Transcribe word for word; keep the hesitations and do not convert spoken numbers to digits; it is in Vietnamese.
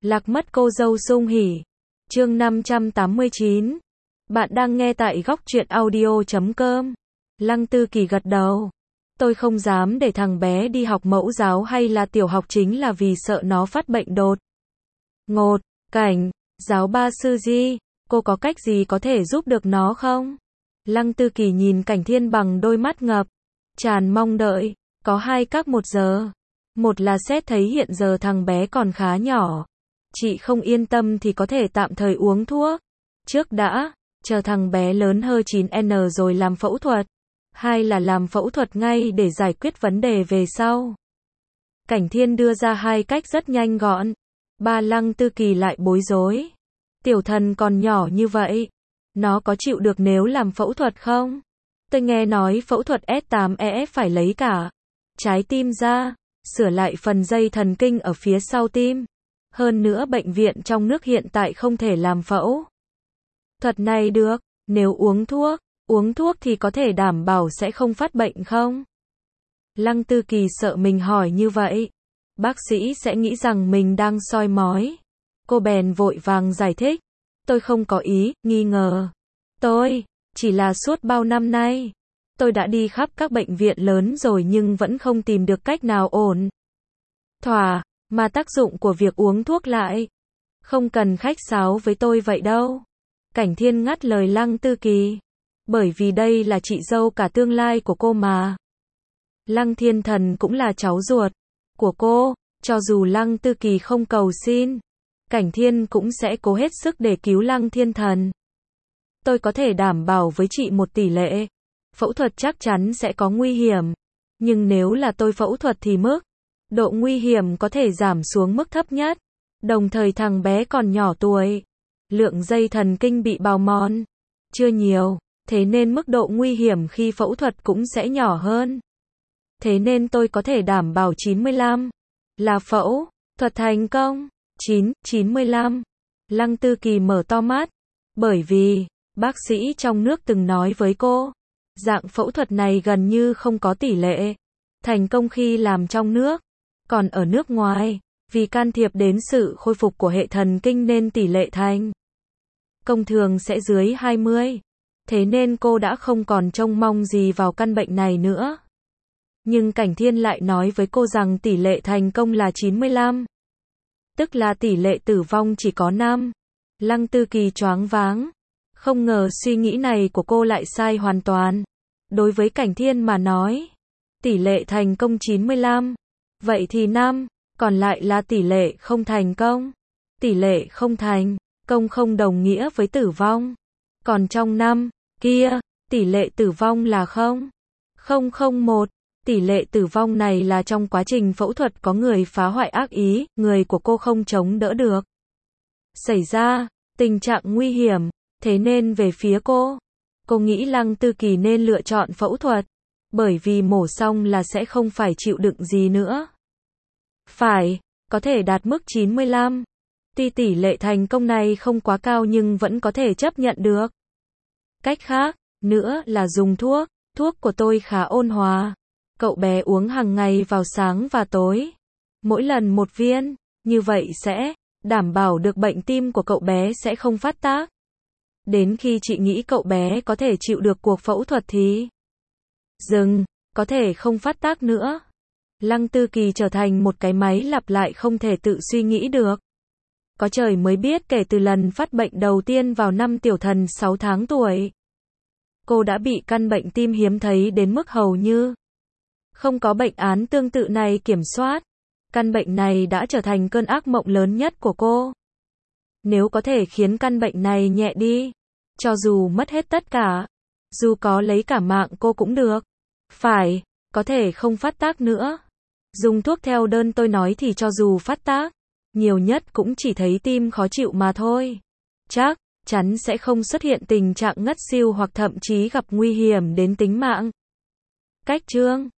Lạc mất cô dâu sung hỉ. Chương năm trăm tám mươi chín. Bạn đang nghe tại góc truyện audio chấm com. Lăng Tư Kỳ gật đầu. Tôi không dám để thằng bé đi học mẫu giáo hay là tiểu học chính là vì sợ nó phát bệnh đột ngột. Cảnh, giáo ba sư Di, cô có cách gì có thể giúp được nó không? Lăng Tư Kỳ nhìn Cảnh Thiên bằng đôi mắt ngập tràn mong đợi. Có hai cách một giờ. Một là xét thấy hiện giờ thằng bé còn khá nhỏ. Chị không yên tâm thì có thể tạm thời uống thuốc trước đã, chờ thằng bé lớn hơn chín tuổi rồi làm phẫu thuật. Hai là làm phẫu thuật ngay để giải quyết vấn đề về sau. Cảnh Thiên đưa ra hai cách rất nhanh gọn. Ba Lăng Tư Kỳ lại bối rối. Tiểu thần còn nhỏ như vậy, nó có chịu được nếu làm phẫu thuật không? Tôi nghe nói phẫu thuật S tám E F phải lấy cả trái tim ra, sửa lại phần dây thần kinh ở phía sau tim. Hơn nữa bệnh viện trong nước hiện tại không thể làm phẫu thuật này được. Nếu uống thuốc, uống thuốc thì có thể đảm bảo sẽ không phát bệnh không? Lăng Tư Kỳ sợ mình hỏi như vậy, bác sĩ sẽ nghĩ rằng mình đang soi mói. Cô bèn vội vàng giải thích. Tôi không có ý nghi ngờ. Tôi, chỉ là suốt bao năm nay, tôi đã đi khắp các bệnh viện lớn rồi nhưng vẫn không tìm được cách nào ổn thỏa, mà tác dụng của việc uống thuốc lại không cần khách sáo với tôi vậy đâu. Cảnh Thiên ngắt lời Lăng Tư Kỳ. Bởi vì đây là chị dâu cả tương lai của cô mà. Lăng Thiên Thần cũng là cháu ruột của cô, cho dù Lăng Tư Kỳ không cầu xin, Cảnh Thiên cũng sẽ cố hết sức để cứu Lăng Thiên Thần. Tôi có thể đảm bảo với chị một tỷ lệ. Phẫu thuật chắc chắn sẽ có nguy hiểm. Nhưng nếu là tôi phẫu thuật thì mức độ nguy hiểm có thể giảm xuống mức thấp nhất. Đồng thời thằng bé còn nhỏ tuổi. Lượng dây thần kinh bị bào mòn chưa nhiều. Thế nên mức độ nguy hiểm khi phẫu thuật cũng sẽ nhỏ hơn. Thế nên tôi có thể đảm bảo chín mươi lăm là phẫu thuật thành công. chín, chín mươi lăm. Lăng Tư Kỳ mở to mắt. Bởi vì, bác sĩ trong nước từng nói với cô, dạng phẫu thuật này gần như không có tỷ lệ thành công khi làm trong nước. Còn ở nước ngoài, vì can thiệp đến sự khôi phục của hệ thần kinh nên tỷ lệ thành công thường sẽ dưới hai mươi. Thế nên cô đã không còn trông mong gì vào căn bệnh này nữa. Nhưng Cảnh Thiên lại nói với cô rằng tỷ lệ thành công là chín mươi lăm. Tức là tỷ lệ tử vong chỉ có năm. Lăng Tư Kỳ choáng váng. Không ngờ suy nghĩ này của cô lại sai hoàn toàn. Đối với Cảnh Thiên mà nói, tỷ lệ thành công chín mươi lăm. Vậy thì năm, còn lại là tỷ lệ không thành công. Tỷ lệ không thành công không đồng nghĩa với tử vong. Còn trong năm kia, tỷ lệ tử vong là không. không không một. Tỷ lệ tử vong này là trong quá trình phẫu thuật có người phá hoại ác ý, người của cô không chống đỡ được. Xảy ra tình trạng nguy hiểm, thế nên về phía cô, cô nghĩ Lăng Tư Kỳ nên lựa chọn phẫu thuật, bởi vì mổ xong là sẽ không phải chịu đựng gì nữa. Phải, có thể đạt mức chín mươi lăm. Tuy tỷ lệ thành công này không quá cao nhưng vẫn có thể chấp nhận được. Cách khác nữa là dùng thuốc, thuốc của tôi khá ôn hòa. Cậu bé uống hàng ngày vào sáng và tối. Mỗi lần một viên, như vậy sẽ đảm bảo được bệnh tim của cậu bé sẽ không phát tác. Đến khi chị nghĩ cậu bé có thể chịu được cuộc phẫu thuật thì dừng, có thể không phát tác nữa. Lăng Tư Kỳ trở thành một cái máy lặp lại không thể tự suy nghĩ được. Có trời mới biết kể từ lần phát bệnh đầu tiên vào năm tiểu thần sáu tháng tuổi, cô đã bị căn bệnh tim hiếm thấy đến mức hầu như không có bệnh án tương tự này kiểm soát. Căn bệnh này đã trở thành cơn ác mộng lớn nhất của cô. Nếu có thể khiến căn bệnh này nhẹ đi, cho dù mất hết tất cả, dù có lấy cả mạng cô cũng được. Phải, có thể không phát tác nữa. Dùng thuốc theo đơn tôi nói thì cho dù phát tác, nhiều nhất cũng chỉ thấy tim khó chịu mà thôi. Chắc chắn sẽ không xuất hiện tình trạng ngất xỉu hoặc thậm chí gặp nguy hiểm đến tính mạng. Cách chương